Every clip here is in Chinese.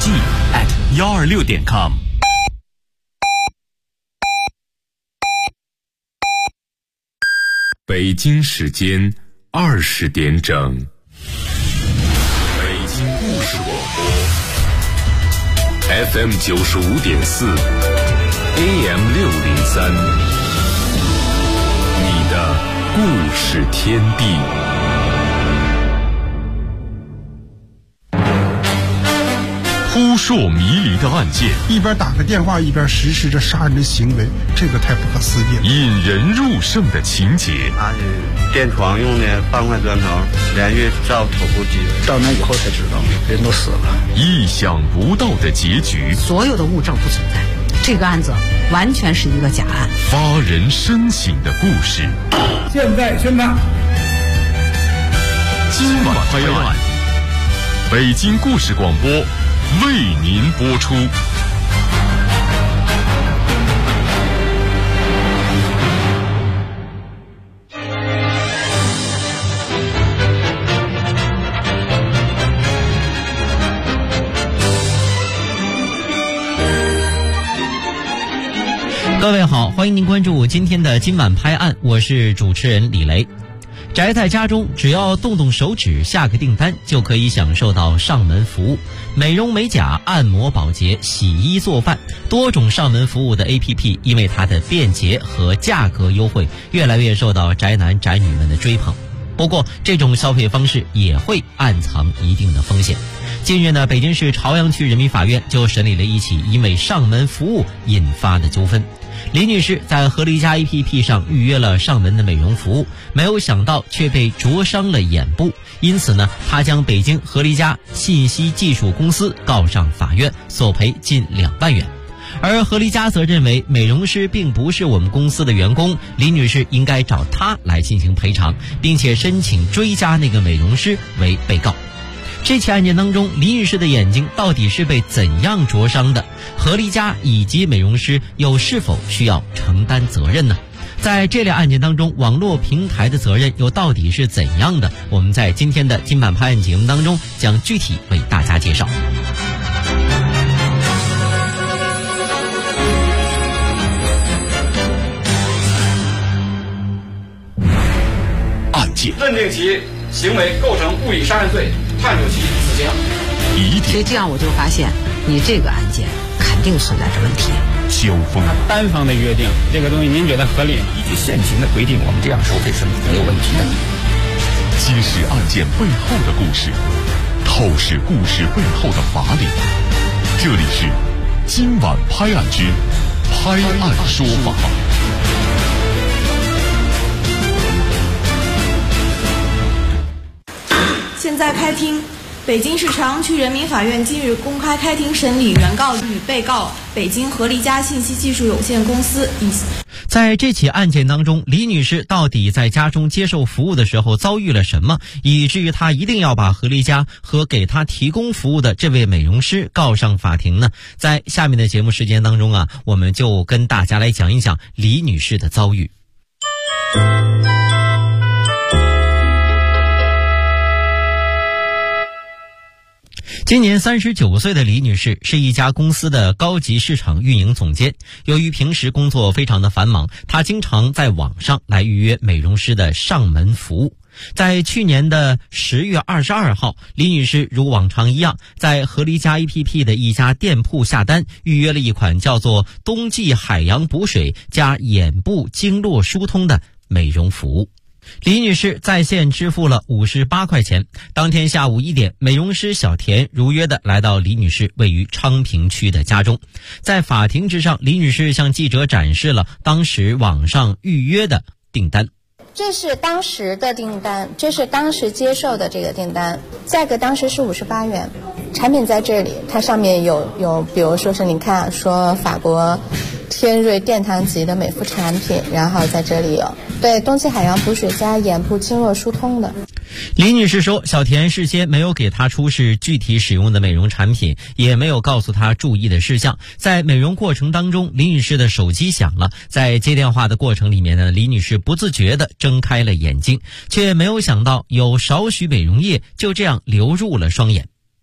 126.com。 北京时间20点整，北京故事广播 FM 95.4 AM 603，你的故事天地。扑朔迷离的案件， 一边打个电话一边实施着杀人的行为，这个太不可思议了。 引人入胜的情节， 他是电床用的半块砖头连续照头部击， 到那以后才知道人都死了。 意想不到的结局， 所有的物证不存在，这个案子完全是一个假案。 发人深省的故事， 现在宣判， 今晚拍案，北京故事广播为您播出。 各位好，欢迎您关注今天的今晚拍案，我是主持人李雷。宅在家中，只要动动手指下个订单，就可以享受到上门服务，美容美甲、按摩保洁、洗衣做饭，多种上门服务的 APP， 因为它的便捷和价格优惠，越来越受到宅男宅女们的追捧。不过，这种消费方式也会暗藏一定的风险。近日呢，北京市朝阳区人民法院就审理了一起因为上门服务引发的纠纷。李女士在和离家 APP 上预约了上门的美容服务，没有想到却被灼伤了眼部，因此呢，她将北京和离家信息技术公司告上法院，索赔近2万元。而和离家则认为美容师并不是我们公司的员工，李女士应该找她来进行赔偿，并且申请追加那个美容师为被告。这起案件当中，李女士的眼睛到底是被怎样灼伤的？和离家以及美容师又是否需要承担责任呢？在这类案件当中，网络平台的责任又到底是怎样的？我们在今天的今晚拍案节目当中将具体为大家介绍。 案件认定其行为构成故意杀人罪，判处其死刑。 所以这样我就发现，你这个案件肯定存在着问题。 交锋， 单方的约定这个东西，您觉得合理吗？ 依据现行的规定，我们这样收费是没有问题的。 揭示案件背后的故事，透视故事背后的法理。这里是今晚拍案之拍案说法。 现在开庭。北京市朝阳区人民法院今日公开开庭审理原告与被告北京和离家信息技术有限公司。 在这起案件当中，李女士到底在家中接受服务的时候遭遇了什么，以至于她一定要把和离家和给她提供服务的这位美容师告上法庭呢？在下面的节目时间当中啊，我们就跟大家来讲一讲李女士的遭遇。今年39岁的李女士是一家公司的高级市场运营总监。由于平时工作非常的繁忙，她经常在网上来预约美容师的上门服务。在去年的10月22号，李女士如往常一样，在和离家 APP 的一家店铺下单，预约了一款叫做冬季海洋补水加眼部经络疏通的美容服务。李女士在线支付了58块钱。当天下午1点，美容师小田如约的来到李女士位于昌平区的家中。在法庭之上，李女士向记者展示了当时网上预约的订单。 这是当时的订单，这是当时接受的这个订单，价格当时是58元。产品在这里，它上面有比如说是你看说法国天瑞殿堂级的美肤产品，然后在这里有对冬季海洋补水加眼部经络疏通的。 李女士说，小田事先没有给她出示具体使用的美容产品，也没有告诉她注意的事项。在美容过程当中，李女士的手机响了，在接电话的过程里面呢，李女士不自觉地睁开了眼睛，却没有想到有少许美容液就这样流入了双眼。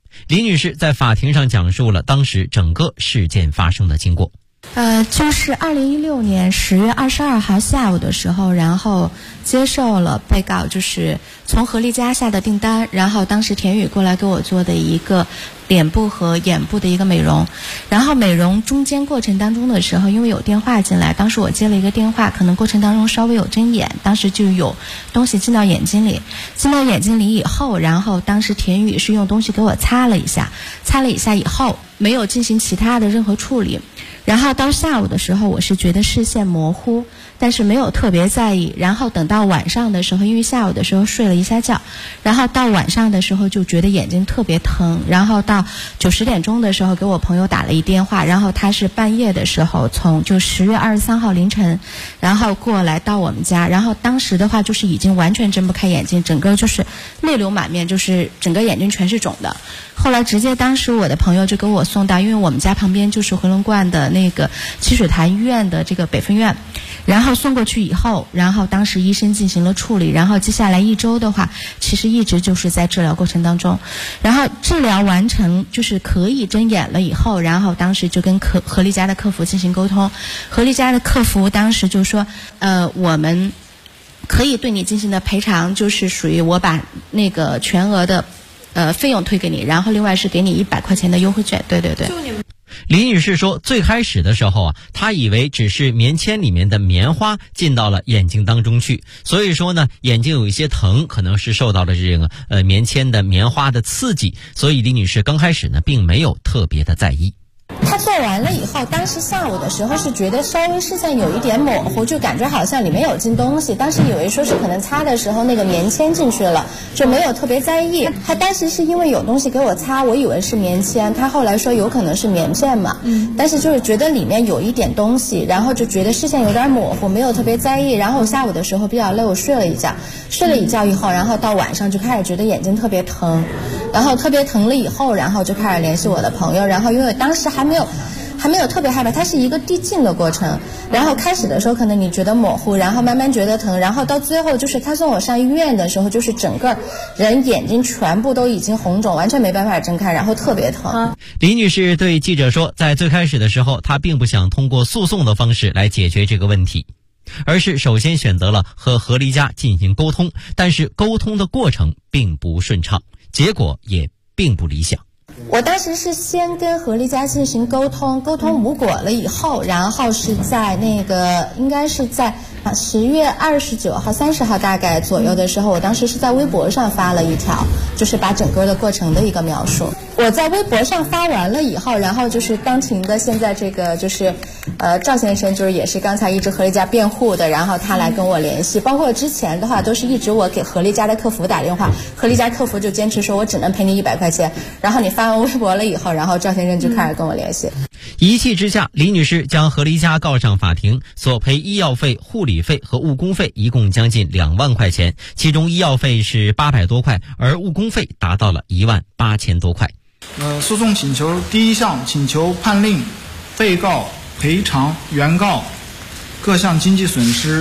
李女士在法庭上讲述了当时整个事件发生的经过。 就是2016年10月22号下午的时候，然后接受了被告就是从何丽家下的订单，然后当时田宇过来给我做的一个脸部和眼部的一个美容，然后美容中间过程当中的时候，因为有电话进来，当时我接了一个电话，可能过程当中稍微有睁眼，当时就有东西进到眼睛里以后，然后当时田宇是用东西给我擦了一下以后，没有进行其他的任何处理。然后到下午的时候，我是觉得视线模糊，但是没有特别在意。然后等到晚上的时候，因为下午的时候睡了一下觉，然后到晚上的时候就觉得眼睛特别疼。然后到9、10点钟的时候，给我朋友打了一电话，然后他是半夜的时候从就10月23号凌晨，然后过来到我们家。然后当时的话就是已经完全睁不开眼睛，整个就是泪流满面，就是整个眼睛全是肿的。后来直接当时我的朋友就给我送到，因为我们家旁边就是回龙观的那个积水潭医院的这个北分院，然后送过去以后，然后当时医生进行了处理，然后接下来1周的话，其实一直就是在治疗过程当中。然后治疗完成就是可以睁眼了以后，然后当时就跟何丽家的客服进行沟通，何丽家的客服当时就说我们可以对你进行的赔偿，就是属于我把那个全额的费用退给你，然后另外是给你100块钱的优惠券。对。 李女士说，最开始的时候她以为只是棉签里面的棉花进到了眼睛当中去，所以说呢，眼睛有一些疼，可能是受到了这个棉签的棉花的刺激，所以李女士刚开始呢，并没有特别的在意。 他做完了以后，当时下午的时候是觉得稍微视线有一点模糊，就感觉好像里面有进东西，当时以为说是可能擦的时候那个棉签进去了，就没有特别在意。他当时是因为有东西给我擦，我以为是棉签，他后来说有可能是棉片嘛，但是就是觉得里面有一点东西，然后就觉得视线有点模糊，没有特别在意。然后下午的时候比较累，我睡了一觉以后，然后到晚上就开始觉得眼睛特别疼，然后特别疼了以后，然后就开始联系我的朋友，然后因为当时还没有特别害怕，它是一个递进的过程。然后开始的时候可能你觉得模糊，然后慢慢觉得疼，然后到最后就是他送我上医院的时候，就是整个人眼睛全部都已经红肿，完全没办法睁开，然后特别疼。 李女士对记者说，在最开始的时候，她并不想通过诉讼的方式来解决这个问题，而是首先选择了和何丽家进行沟通，但是沟通的过程并不顺畅，结果也并不理想。 我当时是先跟何丽家进行沟通无果了以后，然后是在那个应该是在10月29号、30号大概左右的时候，我当时是在微博上发了一条，就是把整个的过程的一个描述。我在微博上发完了以后，然后就是当庭的现在这个就是赵先生，就是也是刚才一直何丽家辩护的，然后他来跟我联系，包括之前的话都是一直我给何丽家的客服打电话，何丽家客服就坚持说我只能赔你100块钱，然后你发完微博了以后，然后赵先生就开始跟我联系。 一气之下，李女士将何丽家告上法庭，索赔医药费、护理费和误工费一共将近2万块钱，其中医药费是800多块，而误工费达到了18000多块。 诉讼请求第一项请求判令被告赔偿原告各项经济损失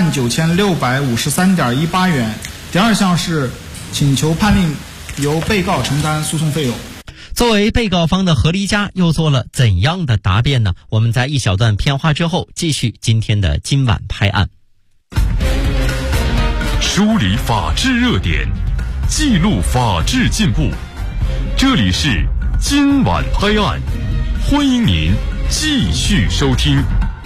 19653.18元。第二项是请求判令由被告承担诉讼费用。 作为被告方的何丽家又做了怎样的答辩呢？我们在一小段片花之后继续今天的今晚拍案。 梳理法治热点，记录法治进步，这里是今晚拍案，欢迎您继续收听。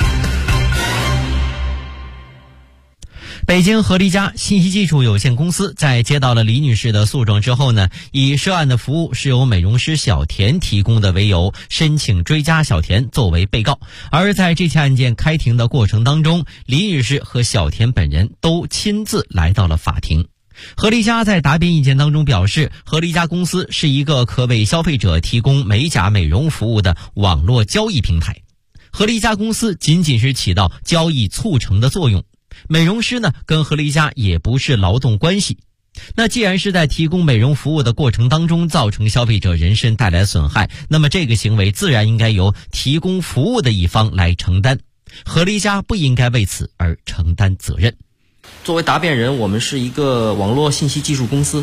北京何丽家信息技术有限公司在接到了李女士的诉状之后呢，以涉案的服务是由美容师小田提供的为由，申请追加小田作为被告。而在这起案件开庭的过程当中，李女士和小田本人都亲自来到了法庭。何丽家在答辩意见当中表示，何丽家公司是一个可为消费者提供美甲美容服务的网络交易平台，何丽家公司仅仅是起到交易促成的作用，美容师呢跟何丽家也不是劳动关系。那既然是在提供美容服务的过程当中造成消费者人身带来损害，那么这个行为自然应该由提供服务的一方来承担，何丽家不应该为此而承担责任。 作为答辩人，我们是一个网络信息技术公司，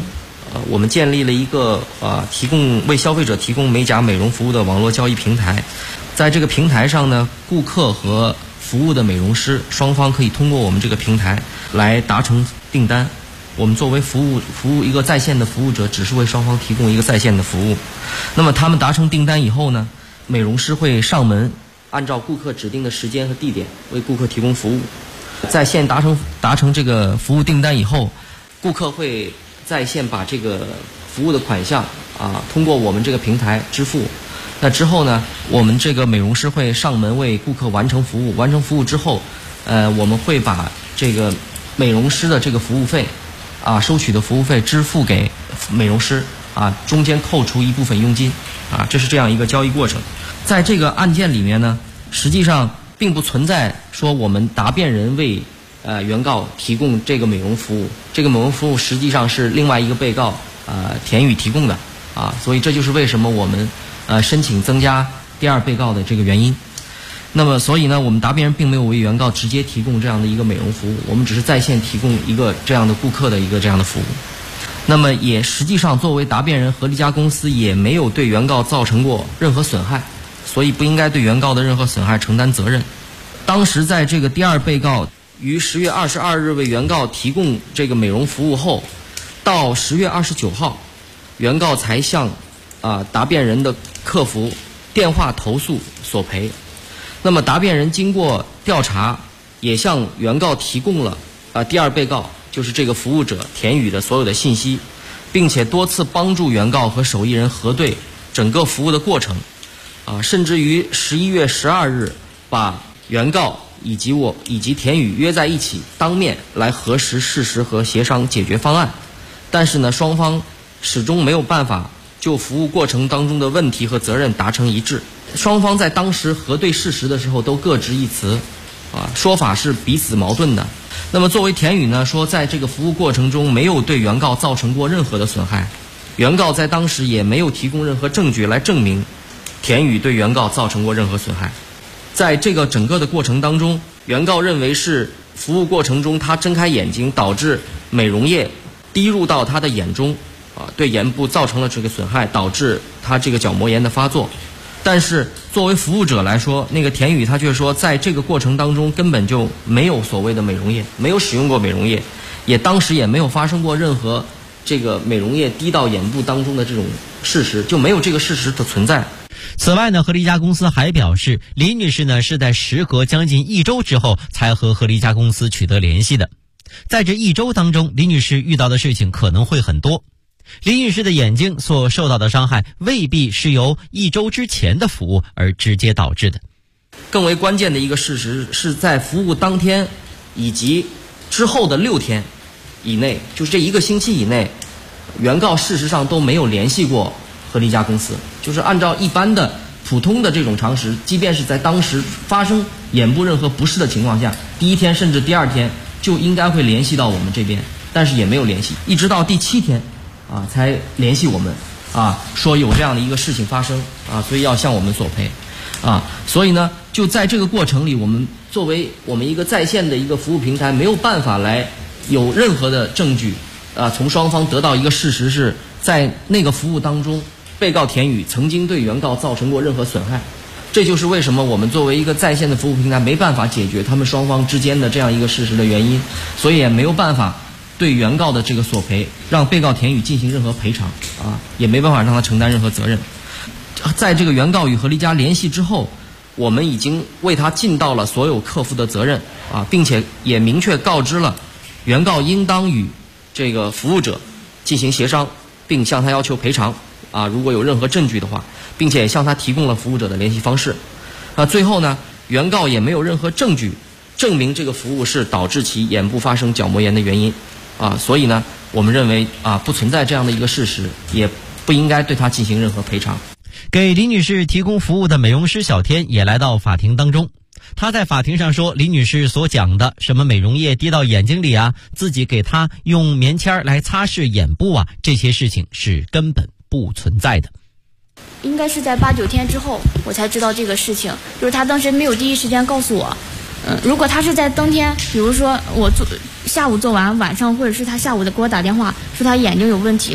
我们建立了一个为消费者提供美甲美容服务的网络交易平台。在这个平台上呢，顾客和服务的美容师双方可以通过我们这个平台来达成订单。我们作为服务一个在线的服务者，只是为双方提供一个在线的服务。那么他们达成订单以后呢，美容师会上门，按照顾客指定的时间和地点为顾客提供服务。在线达成这个服务订单以后，顾客会在线把这个服务的款项通过我们这个平台支付。那之后呢，我们这个美容师会上门为顾客完成服务。完成服务之后，我们会把这个美容师的这个服务费收取的服务费支付给美容师中间扣除一部分佣金这是这样一个交易过程。在这个案件里面呢，实际上并不存在说我们答辩人为原告提供这个美容服务，这个美容服务实际上是另外一个被告田宇提供的所以这就是为什么我们申请增加第二被告的这个原因。那么所以呢，我们答辩人并没有为原告直接提供这样的一个美容服务，我们只是在线提供一个这样的顾客的一个这样的服务。那么也实际上作为答辩人，合力家公司也没有对原告造成过任何损害，所以不应该对原告的任何损害承担责任。当时在这个第二被告于10月22日为原告提供这个美容服务后，到10月29号，原告才向答辩人的客服电话投诉索赔。那么答辩人经过调查，也向原告提供了第二被告就是这个服务者田宇的所有的信息，并且多次帮助原告和手艺人核对整个服务的过程甚至于11月12日把原告以及田宇约在一起，当面来核实事实和协商解决方案。但是呢，双方始终没有办法就服务过程当中的问题和责任达成一致。双方在当时核对事实的时候都各执一词说法是彼此矛盾的。那么作为田宇呢，说在这个服务过程中没有对原告造成过任何的损害，原告在当时也没有提供任何证据来证明田宇对原告造成过任何损害。在这个整个的过程当中，原告认为是服务过程中他睁开眼睛导致美容液滴入到他的眼中对眼部造成了这个损害，导致他这个角膜炎的发作。但是作为服务者来说，那个田宇他却说在这个过程当中根本就没有所谓的美容液，没有使用过美容液，也当时也没有发生过任何这个美容液滴到眼部当中的这种事实，就没有这个事实的存在。 此外呢，合力家公司还表示，李女士呢是在时隔将近1周之后才和合力家公司取得联系的。在这1周当中，李女士遇到的事情可能会很多。李女士的眼睛所受到的伤害未必是由1周之前的服务而直接导致的。 更为关键的一个事实是在服务当天以及之后的6天以内，就是这1个星期以内，原告事实上都没有联系过合力家公司。就是按照一般的普通的这种常识，即便是在当时发生眼部任何不适的情况下，第1天甚至第2天就应该会联系到我们这边，但是也没有联系，一直到第7天才联系我们说有这样的一个事情发生所以要向我们索赔所以呢，就在这个过程里，我们作为我们一个在线的一个服务平台，没有办法来有任何的证据从双方得到一个事实是在那个服务当中，被告田宇曾经对原告造成过任何损害。这就是为什么我们作为一个在线的服务平台没办法解决他们双方之间的这样一个事实的原因，所以也没有办法对原告的这个索赔让被告田宇进行任何赔偿也没办法让他承担任何责任。在这个原告与合力家联系之后，我们已经为他尽到了所有客服的责任并且也明确告知了原告应当与这个服务者进行协商，并向他要求赔偿如果有任何证据的话，并且也向他提供了服务者的联系方式最后呢，原告也没有任何证据证明这个服务是导致其眼部发生角膜炎的原因所以呢，我们认为不存在这样的一个事实，也不应该对他进行任何赔偿。 给李女士提供服务的美容师小天也来到法庭当中。他在法庭上说，李女士所讲的什么美容液滴到眼睛里自己给她用棉签来擦拭眼部这些事情是根本不存在的。 应该是在8、9天之后我才知道这个事情，就是他当时没有第一时间告诉我。如果他是在当天，比如说我下午做完，晚上或者是他下午给我打电话说他眼睛有问题，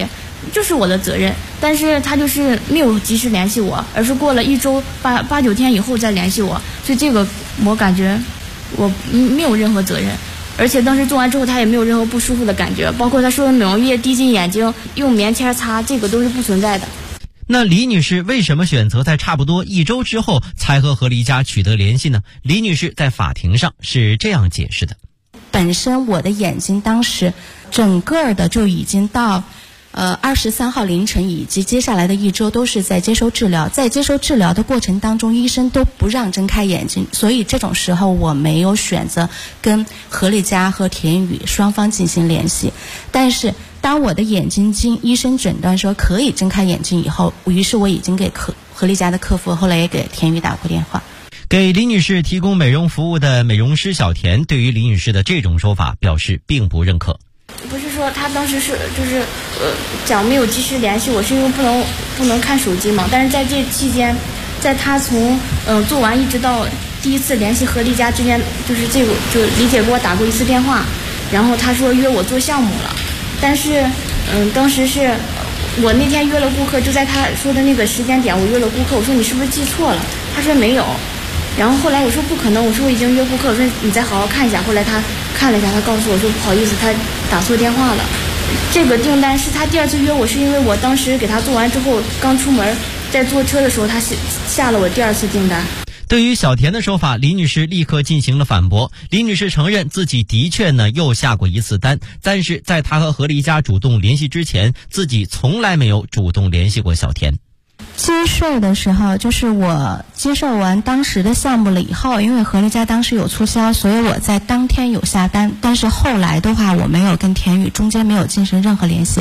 就是我的责任，但是他就是没有及时联系我，而是过了1周8、9天以后再联系我，所以这个我感觉我没有任何责任。而且当时做完之后他也没有任何不舒服的感觉，包括他说的美容液滴进眼睛用棉签擦，这个都是不存在的。 那李女士为什么选择在差不多1周之后才和何丽佳取得联系呢？李女士在法庭上是这样解释的： 本身我的眼睛当时整个的就已经到23号凌晨以及接下来的1周都是在接受治疗，在接受治疗的过程当中医生都不让睁开眼睛，所以这种时候我没有选择跟何丽佳和田宇双方进行联系。但是当我的眼睛经医生诊断说可以睁开眼睛以后，于是我已经给何丽佳的客服，后来也给田宇打过电话。 给李女士提供美容服务的美容师小田对于李女士的这种说法表示并不认可。 不是说他当时是就是讲没有及时联系我，是因为不能看手机嘛。但是在这期间，在他从做完一直到第一次联系何丽佳之间，就是这个就李姐给我打过1次电话，然后他说约我做项目了，但是当时是我那天约了顾客，就在他说的那个时间点我约了顾客，我说你是不是记错了？他说没有。然后后来我说不可能，我说我已经约顾客，我说你再好好看一下。后来他看了一下，他告诉我说不好意思，他打错电话了。这个订单是他第2次约我，是因为我当时给他做完之后刚出门，在坐车的时候他下了我第2次订单。 对于小田的说法，李女士立刻进行了反驳。李女士承认自己的确呢又下过1次单，但是在她和何丽佳主动联系之前，自己从来没有主动联系过小田。 接受的时候，就是我接受完当时的项目了以后，因为何丽佳当时有促销，所以我在当天有下单，但是后来的话我没有跟田宇中间没有进行任何联系。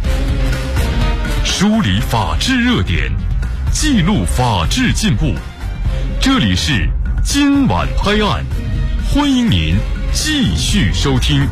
梳理法治热点，记录法治进步，这里是今晚拍案，欢迎您继续收听。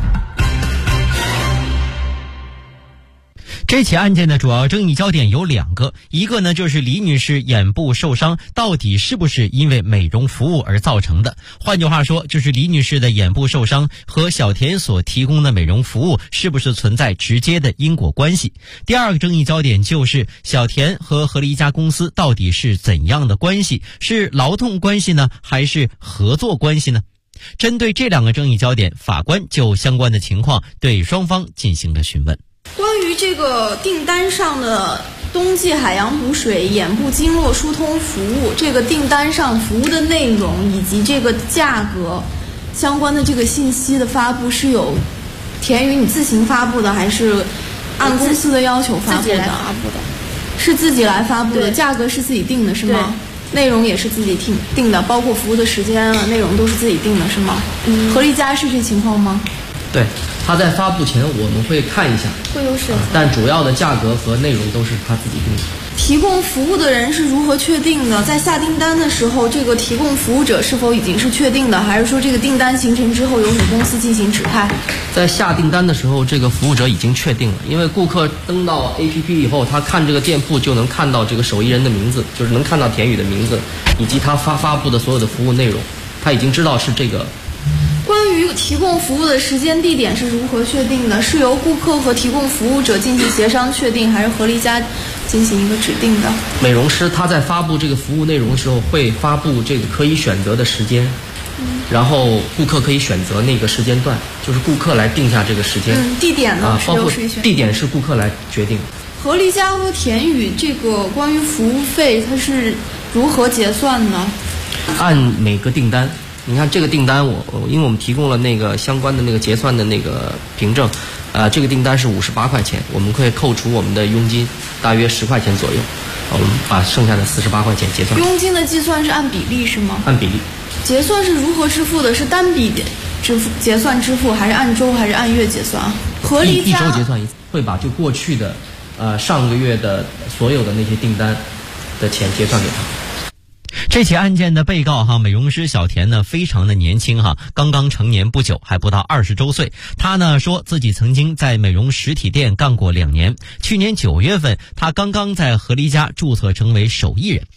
这起案件的主要争议焦点有2个，一个呢就是李女士眼部受伤到底是不是因为美容服务而造成的，换句话说就是李女士的眼部受伤和小田所提供的美容服务是不是存在直接的因果关系。第2个争议焦点就是小田和何丽佳公司到底是怎样的关系，是劳动关系呢还是合作关系呢？针对这2个争议焦点，法官就相关的情况对双方进行了询问。 关于这个订单上的冬季海洋补水眼部经络疏通服务，这个订单上服务的内容以及这个价格相关的这个信息的发布，是有田宇你自行发布的，还是按公司的要求发布的？ 自己来发布的。 是自己来发布的，价格是自己定的是吗？内容也是自己定的，包括服务的时间啊，内容都是自己定的是吗？何丽佳是这情况吗？ 对，他在发布前我们会看一下， 会有审核， 但主要的价格和内容都是他自己定的。 提供服务的人是如何确定的？在下订单的时候，这个提供服务者是否已经是确定的，还是说这个订单形成之后由母公司进行指派？ 在下订单的时候，这个服务者已经确定了，因为顾客登到 APP 以后，他看这个店铺就能看到这个手艺人的名字，就是能看到田宇的名字，以及他发布的所有的服务内容，他已经知道是这个。 关于提供服务的时间地点是如何确定的？是由顾客和提供服务者进行协商确定，还是何丽佳进行一个指定的？ 美容师他在发布这个服务内容的时候会发布这个可以选择的时间，然后顾客可以选择那个时间段，就是顾客来定下这个时间。 地点呢？ 包括地点是顾客来决定。 何丽佳和田宇这个关于服务费它是如何结算呢？ 按每个订单。你看这个订单因为我们提供了那个相关的那个结算的那个凭证，这个订单是58块钱，我们会扣除我们的佣金，大约10块钱左右，我们把剩下的48块钱结算。 佣金的计算是按比例是吗？ 按比例。 结算是如何支付的？是单笔结算支付，还是按周，还是按月结算？何丽佳一周结算一次，会把就过去的上个月的所有的那些订单的钱结算给他。 这起案件的被告美容师小田呢非常的年轻刚刚成年不久，还不到20周岁。他呢说自己曾经在美容实体店干过2年，去年9月份他刚刚在何丽佳注册成为手艺人。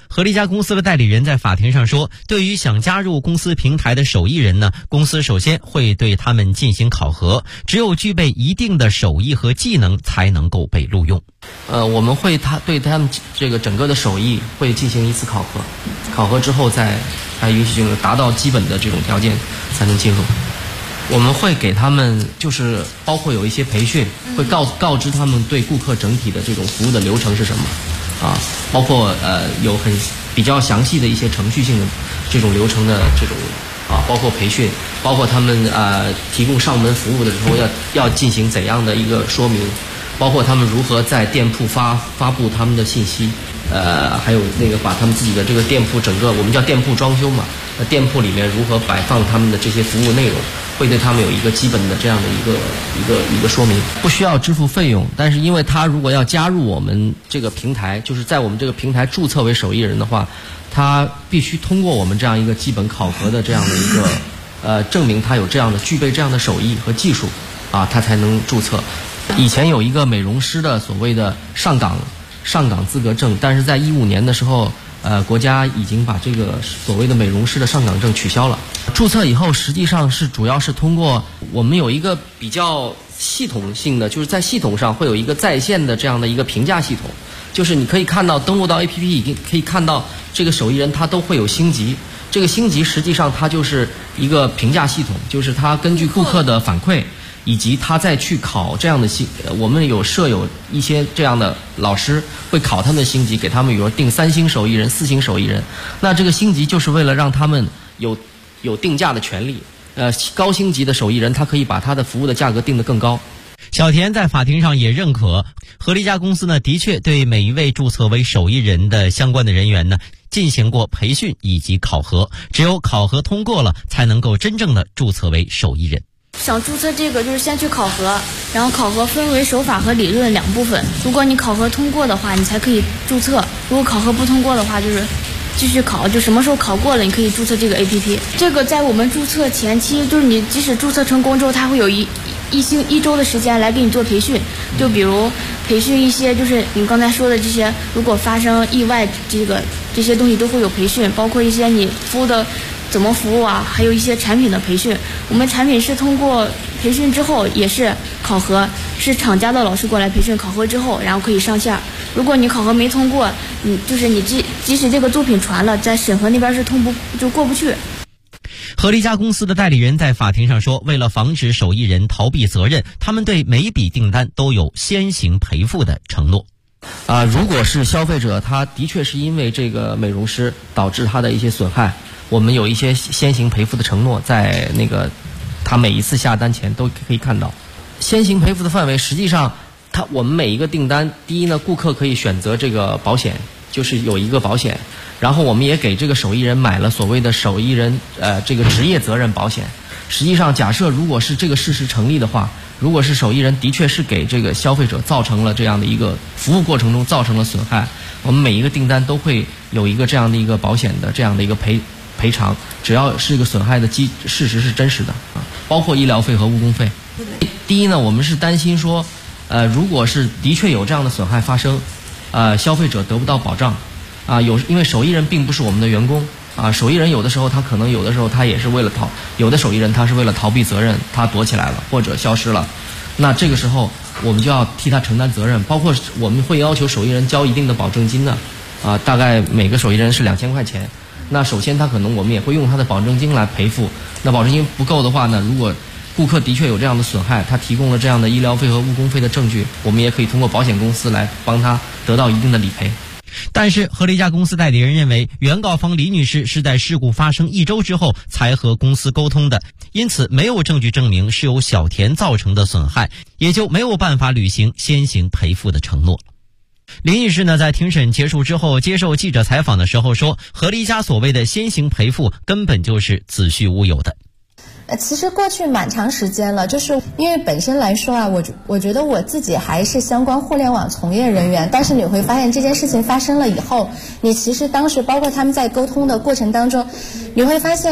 合力家公司的代理人在法庭上说，对于想加入公司平台的手艺人呢，公司首先会对他们进行考核，只有具备一定的手艺和技能才能够被录用。 我们会对他们这个整个的手艺会进行一次考核，考核之后再允许进入，达到基本的这种条件才能进入。我们会给他们就是包括有一些培训，会告知他们对顾客整体的这种服务的流程是什么包括有比较详细的一些程序性的这种流程的这种包括培训，包括他们提供上门服务的时候要进行怎样的一个说明，包括他们如何在店铺发布他们的信息，还有那个把他们自己的这个店铺整个我们叫店铺装修嘛，店铺里面如何摆放他们的这些服务内容，会对他们有一个基本的这样的一个说明。不需要支付费用，但是因为他如果要加入我们这个平台，就是在我们这个平台注册为手艺人的话，他必须通过我们这样一个基本考核的这样的一个证明他有这样的具备这样的手艺和技术他才能注册。以前有一个美容师的所谓的上岗资格证，但是在2015年的时候国家已经把这个所谓的美容师的上岗证取消了。注册以后实际上是主要是通过我们有一个比较系统性的，就是在系统上会有一个在线的这样的一个评价系统，就是你可以看到登录到 APP 已经可以看到这个手艺人他都会有星级，这个星级实际上它就是一个评价系统，就是它根据顾客的反馈以及他再去考这样的我们设有一些这样的老师会考他们的星级，给他们比如说定3星手艺人、4星手艺人。那这个星级就是为了让他们有定价的权利。高星级的手艺人他可以把他的服务的价格定得更高。 小田在法庭上也认可，合力家公司呢的确对每一位注册为手艺人的相关的人员呢进行过培训以及考核，只有考核通过了，才能够真正的注册为手艺人。 想注册这个就是先去考核，然后考核分为手法和理论2部分。如果你考核通过的话，你才可以注册；如果考核不通过的话，就是继续考，就什么时候考过了，你可以注册这个 APP。这个在我们注册前期，就是你即使注册成功之后，它会有一周的时间来给你做培训，就比如培训一些就是你刚才说的这些，如果发生意外这些东西都会有培训，包括一些你服务的怎么服务还有一些产品的培训。我们产品是通过培训之后也是考核，是厂家的老师过来培训，考核之后然后可以上线。如果你考核没通过，就是你即使这个作品传了，在审核那边是过不去。 合力家公司的代理人在法庭上说，为了防止手艺人逃避责任，他们对每一笔订单都有先行赔付的承诺。 如果是消费者他的确是因为这个美容师导致他的一些损害，我们有一些先行赔付的承诺，在那个他每一次下单前都可以看到。先行赔付的范围实际上我们每一个订单，第一呢，顾客可以选择这个保险，就是有一个保险，然后我们也给这个手艺人买了所谓的手艺人这个职业责任保险。实际上假设如果是这个事实成立的话，如果是手艺人的确是给这个消费者造成了这样的一个服务过程中造成了损害，我们每一个订单都会有一个这样的一个保险的这样的一个赔偿，只要是一个损害的事实是真实的包括医疗费和误工费。第一呢，我们是担心说如果是的确有这样的损害发生，消费者得不到保障因为手艺人并不是我们的员工手艺人有的时候他可能有的时候他也是为了有的手艺人他是为了逃避责任，他躲起来了或者消失了，那这个时候我们就要替他承担责任，包括我们会要求手艺人交一定的保证金的大概每个手艺人是2000块钱。那首先他可能我们也会用他的保证金来赔付，那保证金不够的话呢，如果顾客的确有这样的损害，他提供了这样的医疗费和误工费的证据，我们也可以通过保险公司来帮他得到一定的理赔。 但是合力家公司代理人认为，原告方李女士是在事故发生1周之后才和公司沟通的，因此没有证据证明是由小田造成的损害，也就没有办法履行先行赔付的承诺。林女士呢，在庭审结束之后接受记者采访的时候说，合力家所谓的先行赔付根本就是子虚乌有的。 其实过去蛮长时间了，就是因为本身来说我觉得我自己还是相关互联网从业人员，但是你会发现这件事情发生了以后，你其实当时包括他们在沟通的过程当中，你会发现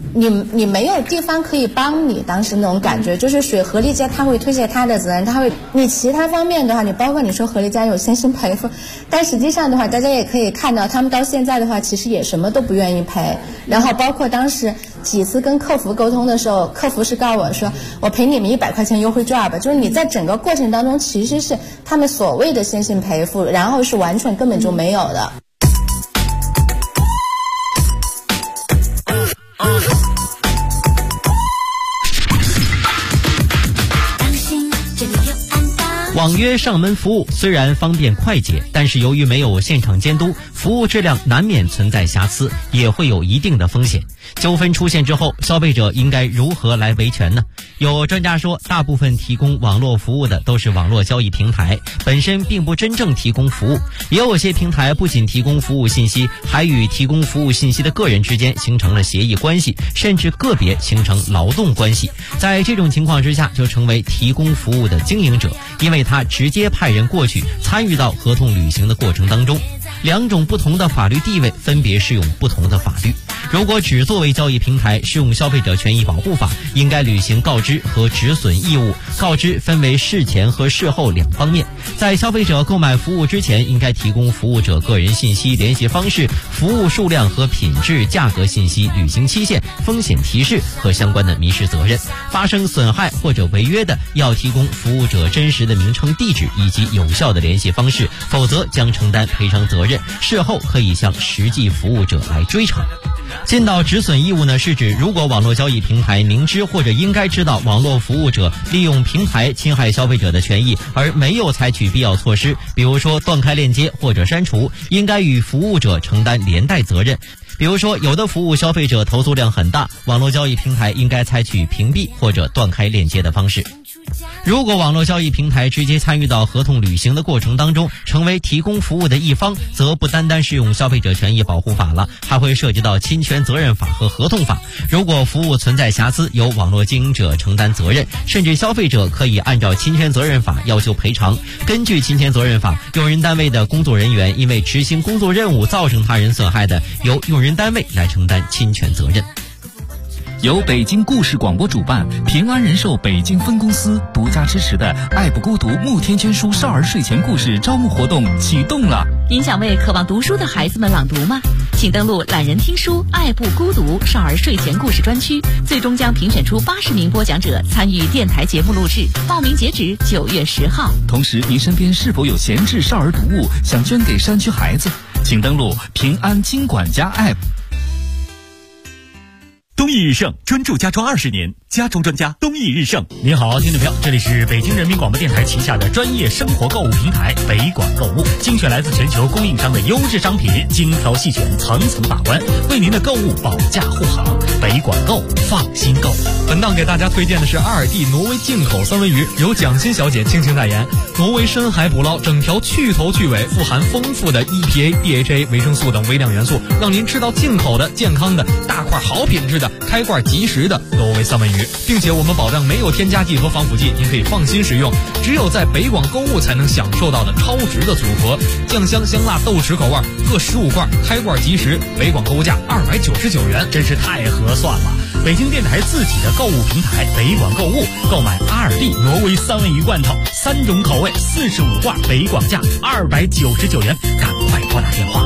你没有地方可以帮你，当时那种感觉就是水合力家他会推卸他的责任，他会你其他方面的话，你包括你说合力家有先行赔付，但实际上的话，大家也可以看到，他们到现在的话，其实也什么都不愿意赔。然后包括当时几次跟客服沟通的时候，客服是告诉我说，我赔你们100块钱优惠券吧，就是你在整个过程当中其实是他们所谓的先行赔付，然后是完全根本就没有的。 网约上门服务虽然方便快捷，但是由于没有现场监督，服务质量难免存在瑕疵，也会有一定的风险。纠纷出现之后，消费者应该如何来维权呢？有专家说，大部分提供网络服务的都是网络交易平台，本身并不真正提供服务。也有些平台不仅提供服务信息，还与提供服务信息的个人之间形成了协议关系，甚至个别形成劳动关系。在这种情况之下，就成为提供服务的经营者，因为他直接派人过去参与到合同履行的过程当中。两种不同的法律地位分别适用不同的法律。如果只作为交易平台适用消费者权益保护法，应该履行告知和止损义务。告知分为事前和事后两方面。在消费者购买服务之前，应该提供服务者个人信息、联系方式、服务数量和品质、价格信息、履行期限、风险提示和相关的民事责任。发生损害或者违约的，要提供服务者真实的名称、地址以及有效的联系方式，否则将承担赔偿责任。事后可以向实际服务者来追偿。尽到止损义务呢，是指如果网络交易平台明知或者应该知道网络服务者利用平台侵害消费者的权益，而没有采取必要措施，比如说断开链接或者删除，应该与服务者承担连带责任。比如说，有的服务消费者投诉量很大，网络交易平台应该采取屏蔽或者断开链接的方式。如果网络交易平台直接参与到合同履行的过程当中，成为提供服务的一方，则不单单适用消费者权益保护法了，还会涉及到侵权责任法和合同法。如果服务存在瑕疵，由网络经营者承担责任，甚至消费者可以按照侵权责任法要求赔偿。根据侵权责任法，用人单位的工作人员因为执行工作任务造成他人损害的，由用人单位来承担侵权责任。 由北京故事广播主办，平安人寿北京分公司独家支持的爱不孤独慕天捐书少儿睡前故事招募活动启动了。 您想为渴望读书的孩子们朗读吗？请登录懒人听书爱不孤独少儿睡前故事专区，最终将评选出80名播讲者参与电台节目录制，报名截止9月10号。 同时，您身边是否有闲置少儿读物想捐给山区孩子？请登录平安金管家 App。 东易日盛专注家装20年，家装专家东易日盛。 您好，听众朋友，这里是北京人民广播电台旗下的专业生活购物平台北广购物，精选来自全球供应商的优质商品，精挑细选，层层把关，为您的购物保驾护航。北广购，放心购。 本档给大家推荐的是阿尔蒂挪威进口三文鱼，由蒋欣小姐倾情代言。挪威深海捕捞，整条去头去尾，富含丰富的 EPA、DHA、维生素等微量元素，让您吃到进口的、健康的、大块好品质的、开罐即食的挪威三文鱼，并且我们保障没有添加剂和防腐剂，您可以放心食用。只有在北广购物才能享受到的超值的组合，酱香香辣豆豉口味各15罐，开罐即食，北广购物价299元， 真是太合算了。北京电台自己的购物平台北广购物，购买阿尔蒂挪威三文鱼罐头，3种口味，45罐，北广价299元，赶快拨打电话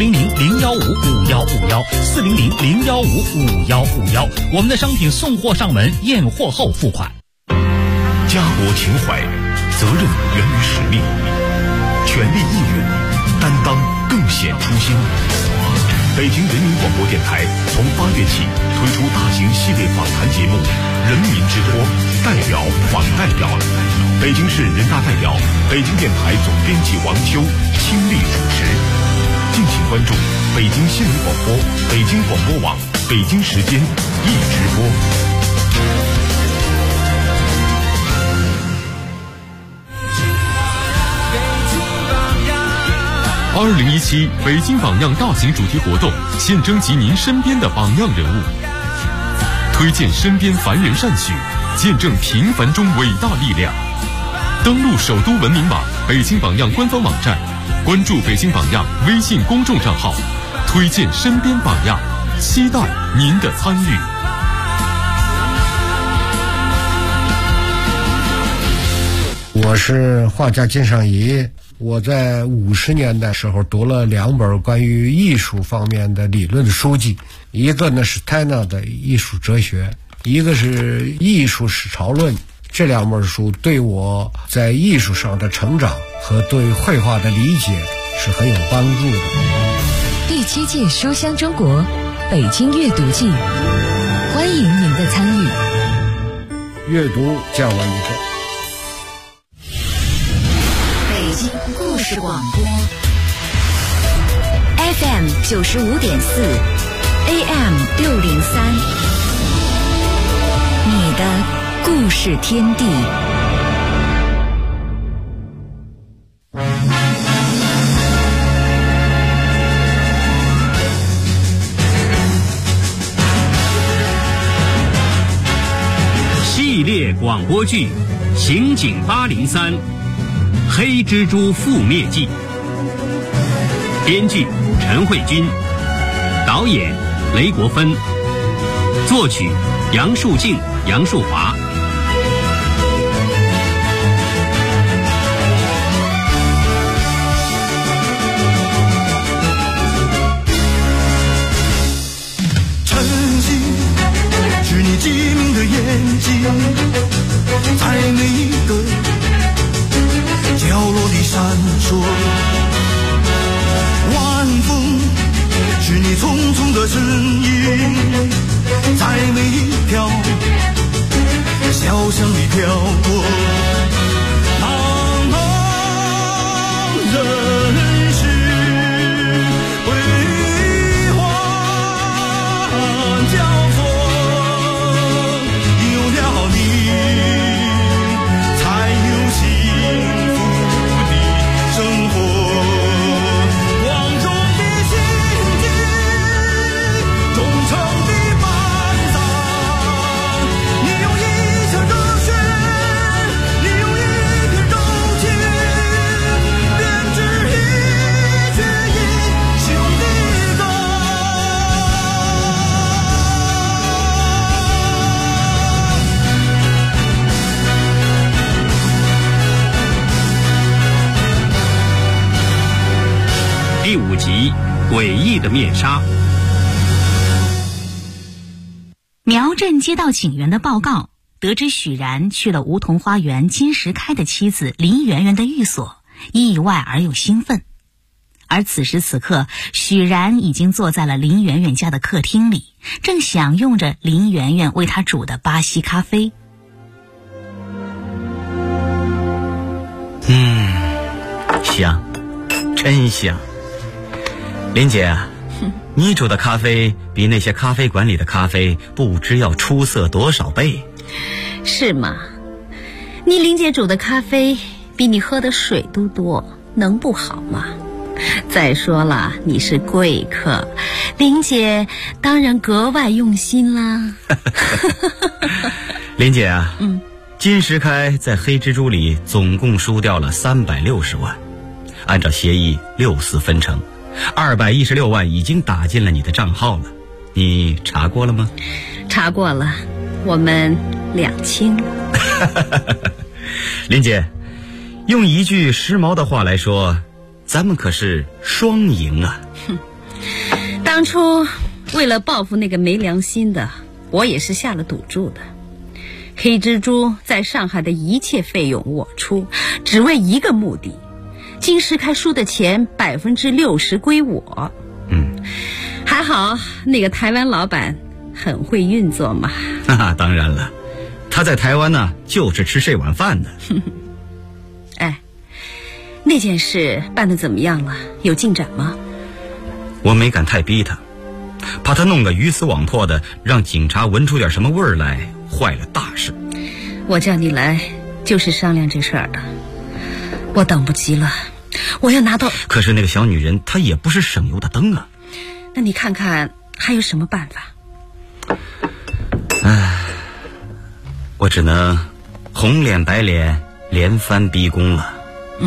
400-015-5151，400-015-5151，我们的商品送货上门，验货后付款。 家国情怀，责任源于使命，权力义务，担当更显初心。北京人民广播电台从8月起推出大型系列访谈节目《人民之播》，代表访代表。北京市人大代表、北京电台总编辑王秋倾力主持。敬请关注北京新闻广播、北京广播网、北京时间一直播。2017北京榜样大型主题活动，现征集您身边的榜样人物，推荐身边凡人善举，见证平凡中伟大力量。登录首都文明网、北京榜样官方网站，关注北京榜样微信公众账号，推荐身边榜样，期待您的参与。 我是画家金尚仪，我在50年代时候读了2本关于艺术方面的理论书籍，一个呢是泰纳的艺术哲学，一个是艺术史潮论。这2本书对我在艺术上的成长和对绘画的理解是很有帮助的。 第7届书香中国北京阅读季，欢迎您的参与。 阅读降完一个。 北京故事广播 FM 95.4 AM 603，你的故事天地。 系列广播剧《刑警803黑蜘蛛覆灭记》，编剧陈慧君，导演雷国芬，作曲杨树静、杨树华。 晨曦是你晶莹的眼睛，在每一个角落里闪烁。晚风是你匆匆的身影，在每一条小巷里飘过。茫茫人世辉煌交错，有了你才有幸福的生活。光荣的心境，忠诚的班长，你用一腔热血，你用一片柔情，编织一阙英雄的歌。 第5集《诡异的面纱》。 苗镇接到警员的报告，得知许然去了梧桐花园金石开的妻子林媛媛的寓所，意外而又兴奋。而此时此刻，许然已经坐在了林媛媛家的客厅里，正享用着林媛媛为他煮的巴西咖啡。 香，真香。林姐啊，你煮的咖啡比那些咖啡馆里的咖啡不知要出色多少倍。 是吗？你林姐煮的咖啡比你喝的水都多，能不好吗？再说了，你是贵客，林姐当然格外用心啦。 林姐啊，金石开在黑蜘蛛里总共输掉了360万，按照协议6/4分成，216万已经打进了你的账号了，你查过了吗？ 查过了，我们两清。 林姐，用一句时髦的话来说，咱们可是双赢啊。 当初为了报复那个没良心的，我也是下了赌注的。黑蜘蛛在上海的一切费用我出，只为一个目的，金石开输的钱60%归我。还好那个台湾老板很会运作嘛。 当然了，他在台湾呢，就是吃这碗饭的。 哎，那件事办得怎么样了？有进展吗？ 我没敢太逼他，怕他弄个鱼死网破的，让警察闻出点什么味儿来，坏了大事。 我叫你来就是商量这事儿的，我等不及了，我要拿到。 可是那个小女人她也不是省油的灯啊。 那你看看还有什么办法？ 我只能红脸白脸连番逼宫了。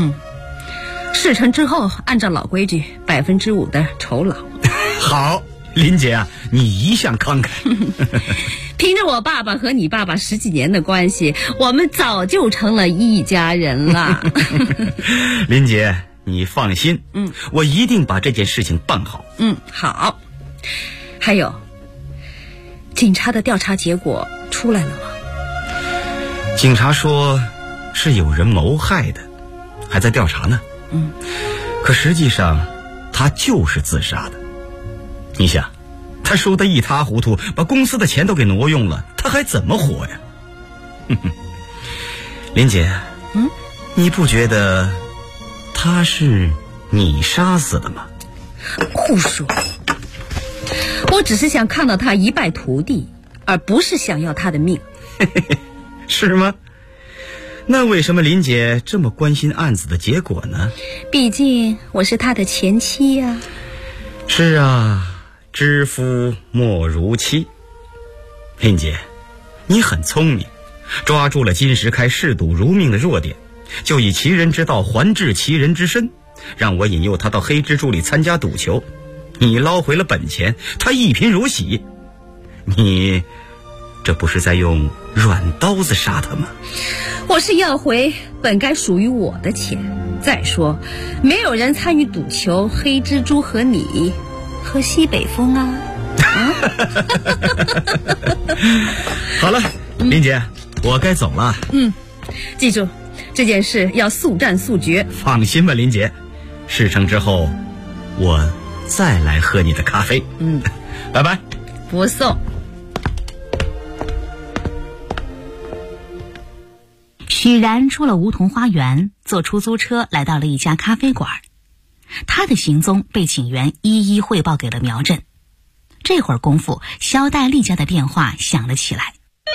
事成之后按照老规矩5%的酬劳。 好， 林姐啊，你一向慷慨。 凭着我爸爸和你爸爸10几年的关系，我们早就成了一家人了。 林姐，你放心，我一定把这件事情办好。 好。还有，警察的调查结果出来了吗？ 警察说是有人谋害的，还在调查呢。可实际上他就是自杀的。你想，他输得一塌糊涂，把公司的钱都给挪用了，他还怎么活呀？林姐，你不觉得他是你杀死的吗？ 胡说！我只是想看到他一败涂地，而不是想要他的命。 是吗？那为什么林姐这么关心案子的结果呢？ 毕竟我是他的前妻呀。 是啊，知夫莫如妻。林姐，你很聪明，抓住了金石开嗜赌如命的弱点，就以其人之道还治其人之身，让我引诱他到黑蜘蛛里参加赌球，你捞回了本钱，他一贫如洗。你这不是在用软刀子杀他吗？ 我是要回本该属于我的钱。再说，没有人参与赌球，黑蜘蛛和你和西北风啊。 好了，林姐，我该走了。 记住，这件事要速战速决。 放心吧，林姐，事成之后我再来喝你的咖啡。拜拜。 不送。 许然出了梧桐花园，坐出租车来到了一家咖啡馆。他的行踪被警员一一汇报给了苗振。这会儿功夫，肖黛丽家的电话响了起来。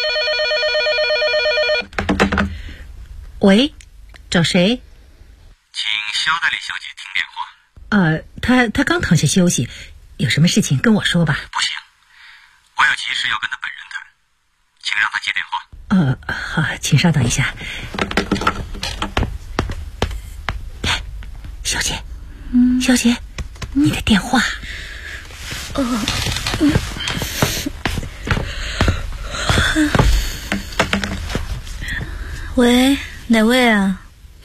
喂，找谁？ 请肖黛丽小姐听电话。 她刚躺下休息，有什么事情跟我说吧。 不行，我有急事要跟她本人谈，请让她接电话。 好，请稍等一下。小姐，小姐，你的电话。 喂，哪位啊？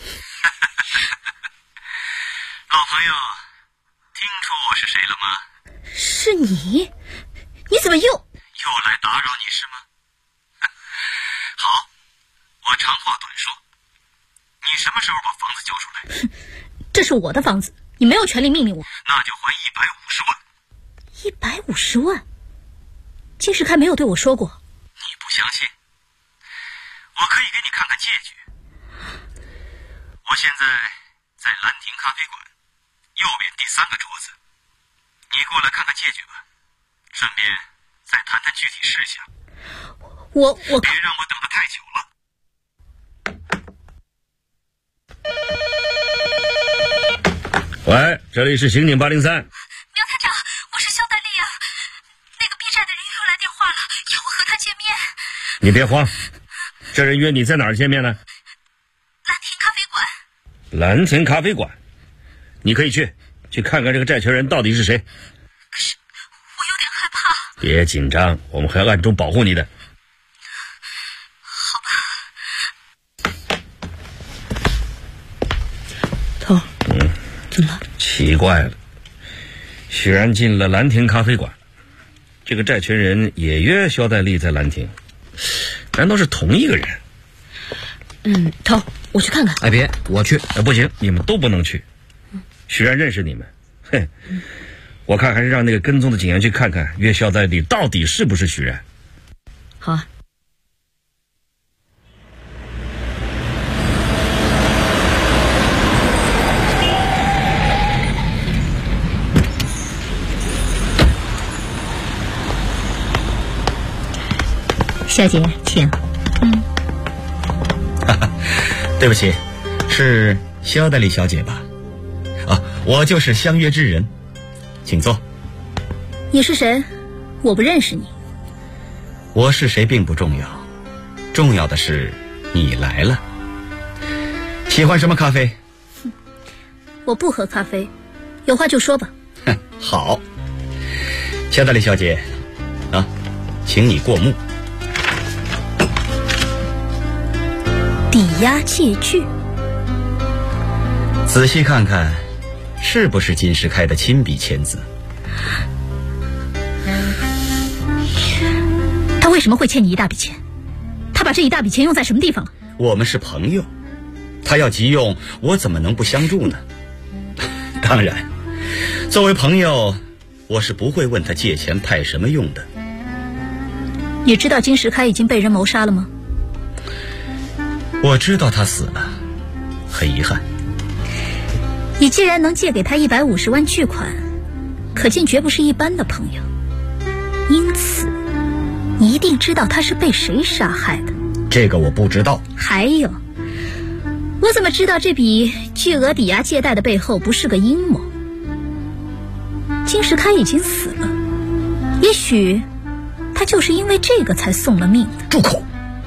老朋友，听出我是谁了吗？ 是你？你怎么又来打扰你是吗？好，我长话短说，你什么时候把房子交出来？ 这是我的房子，你没有权利命令我。 那就还150万。 150万？金石开没有对我说过。 你不相信？我可以给你看看借据。我现在在兰亭咖啡馆右边第3个桌子，你过来看看借据吧，顺便再谈谈具体事项。 我别让我等得太久了。 喂，这里是刑警803。 苗探长，我是肖黛丽啊。那个避债的人又来电话了，要我和他见面。 你别慌，这人约你在哪儿见面呢？ 兰亭咖啡馆。 兰亭咖啡馆，你可以去看看这个债权人到底是谁。 可是我有点害怕。 别紧张，我们会暗中保护你的。 好吧。 头，怎么了？ 奇怪了，许然进了兰亭咖啡馆，这个债权人也约肖黛丽在兰亭，难道是同一个人？ 头，我去看看。 哎，别，我去。不行，你们都不能去。许然认识你们，嘿，我看还是让那个跟踪的警员去看看，约肖黛丽到底是不是许然。 好啊。 小姐，请。 对不起，是肖黛丽小姐吧？我就是相约之人，请坐。 你是谁？我不认识你。 我是谁并不重要，重要的是你来了。喜欢什么咖啡？ 我不喝咖啡，有话就说吧。 好， 夏大丽小姐，啊，请你过目。 抵押借据， 仔细看看，是不是金石开的亲笔签字？ 他为什么会欠你一大笔钱？他把这一大笔钱用在什么地方？ 我们是朋友，他要急用，我怎么能不相助呢？当然，作为朋友，我是不会问他借钱派什么用的。 你知道金石开已经被人谋杀了吗？ 我知道他死了，很遗憾。 你既然能借给他150万巨款，可见绝不是一般的朋友，因此你一定知道他是被谁杀害的。 这个我不知道。 还有，我怎么知道这笔巨额抵押借贷的背后不是个阴谋？金石开已经死了，也许他就是因为这个才送了命的。 住口！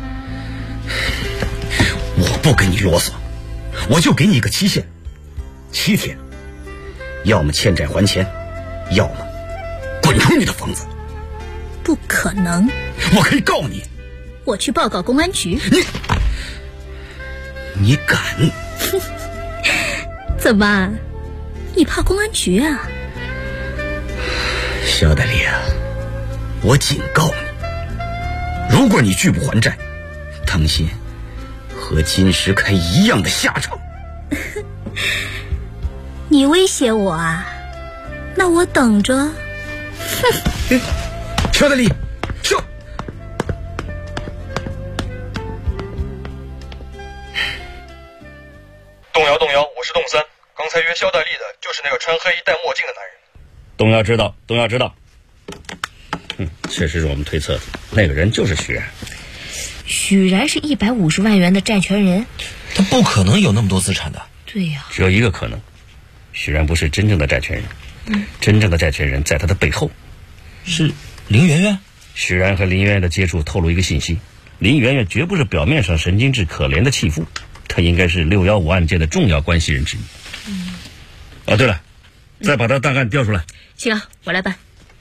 我不跟你啰嗦，我就给你一个期限，7天，要么欠债还钱，要么滚出你的房子。 不可能！ 我可以告你。 我去报告公安局。 你敢？ 怎么，你怕公安局啊？ 肖代丽啊，我警告你，如果你拒不还债，当心和金石开一样的下场。 你威胁我啊？那我等着。 肖代丽，说。 动摇，我是动三，刚才约肖代丽的就是那个穿黑衣戴墨镜的男人。 动摇知道。确实是我们推测的，那个人就是许然。 许然是150万元的债权人， 他不可能有那么多资产的。 对呀， 只有一个可能，许然不是真正的债权人，真正的债权人在他的背后。 是林媛媛？ 许然和林媛媛的接触透露一个信息，林媛媛绝不是表面上神经质可怜的弃妇，她应该是615案件的重要关系人之一。对了，再把他档案调出来。 行啊，我来办。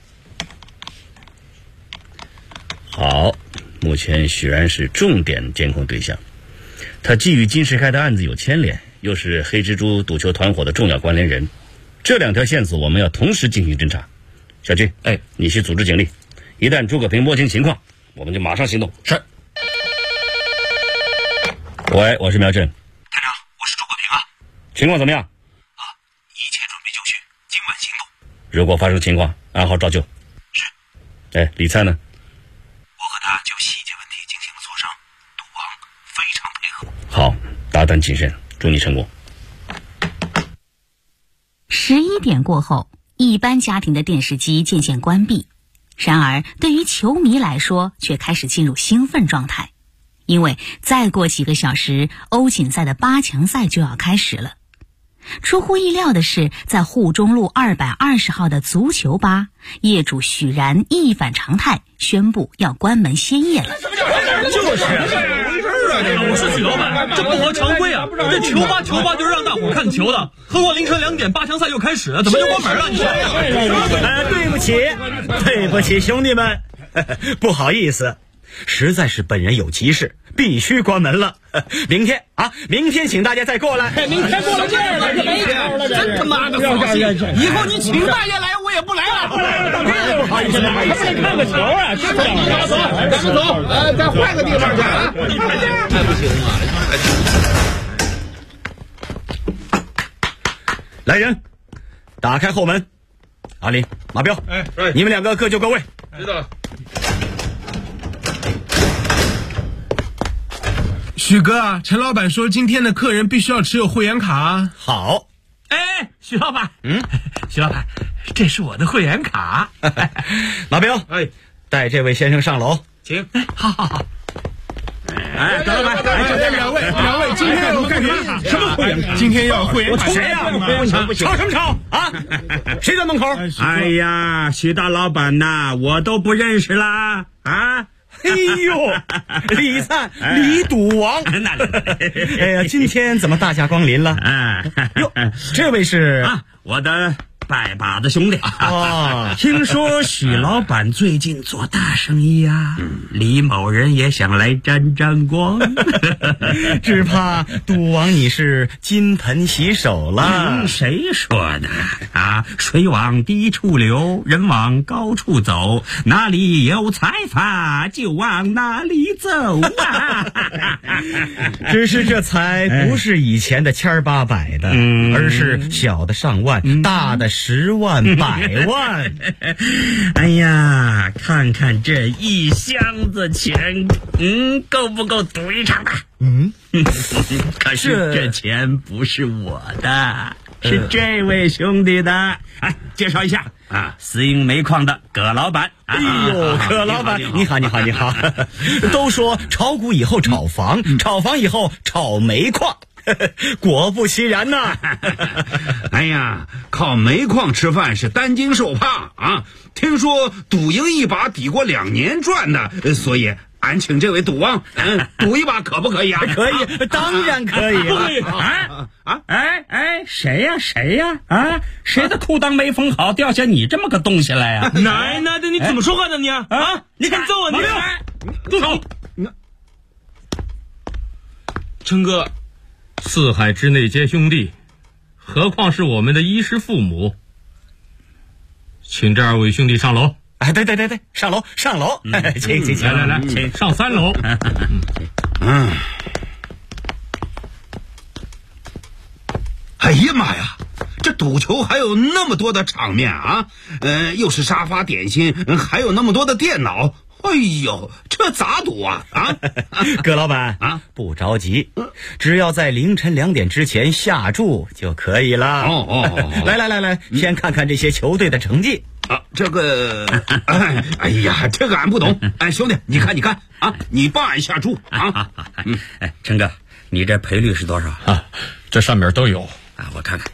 好，目前许然是重点监控对象，他既与金石开的案子有牵连，又是黑蜘蛛赌球团伙的重要关联人，这2条线索我们要同时进行侦查。小军，你去组织警力，一旦朱可平摸清情况，我们就马上行动。 是。 喂，我是苗震。 台长，我是朱可平啊。 情况怎么样？ 一切准备就绪，今晚行动。 如果发生情况，按号照旧。 是。 李灿呢？ 我和他就细节问题进行了磋商，赌王非常配合。 好，大胆谨慎，祝你成功。 11点过后，一般家庭的电视机渐渐关闭，然而对于球迷来说却开始进入兴奋状态，因为再过几个小时，欧锦赛的8强赛就要开始了。出乎意料的是，在沪中路220号的足球吧，业主许然一反常态，宣布要关门歇业了。 就是我是许老板，这不合常规啊！这球吧就是让大伙看球的，何况凌晨2点8强赛又开始了，怎么就关门了？你对不起，兄弟们，不好意思，实在是本人有急事，必须关门了。明天请大家再过来。 明天过了劲儿了，没招了，真他妈的放弃！以后你请大爷来，我也不来了。不好意思，看个球啊，真的。咱们走，再换个地方去啊！ 那不行啊！来人，打开后门。阿林、马彪，你们2个各就各位。 知道了。 许哥啊，陈老板说今天的客人必须要持有会员卡啊。 好。 许老板，许老板，这是我的会员卡。 马彪，带这位先生上楼。 请。好。 张老板， 两位，今天要干什么？什么会员卡？今天要会员卡。 谁呀？吵什么吵啊？谁在门口？ 哎呀，许大老板呐，我都不认识啦啊！ 哎呦，李灿，李赌王，哎呀，今天怎么大驾光临了？哟，这位是我的拜把子兄弟啊！听说许老板最近做大生意啊，李某人也想来沾沾光， 只怕赌王你是金盆洗手了。 谁说的啊？水往低处流，人往高处走，哪里有财发就往哪里走啊！ 只是这财不是以前的800的，而是小的上万，大的10万、100万。 哎呀，看看这1箱子钱，够不够赌一场的？可是这钱不是我的，是这位兄弟的。哎，介绍一下啊，私营煤矿的葛老板。 哎呦，葛老板，你好。都说炒股以后炒房，炒房以后炒煤矿。果不其然呐！ 哎呀，靠煤矿吃饭是担惊受怕啊！听说赌赢一把抵过2年赚的，所以俺请这位赌王，赌一把可不可以啊？ 可以，当然可以了。谁呀？啊，谁的裤裆没缝好，掉下你这么个东西来呀？ 奶奶的，你怎么说话的你啊？你敢揍我？你住手！ 琛哥，四海之内皆兄弟，何况是我们的衣食父母。请这2位兄弟上楼。 哎，对，上楼，请， 来，请上3楼。 哎呀妈呀，这赌球还有那么多的场面啊！又是沙发点心，还有那么多的电脑。哎呦，这咋赌啊？ 葛老板啊，不着急，只要在凌晨2点之前下注就可以了。来，先看看这些球队的成绩啊。这个，哎呀，这个俺不懂。兄弟，你看啊，你帮俺下注啊。 陈哥，你这赔率是多少啊？这上面都有啊，我看看。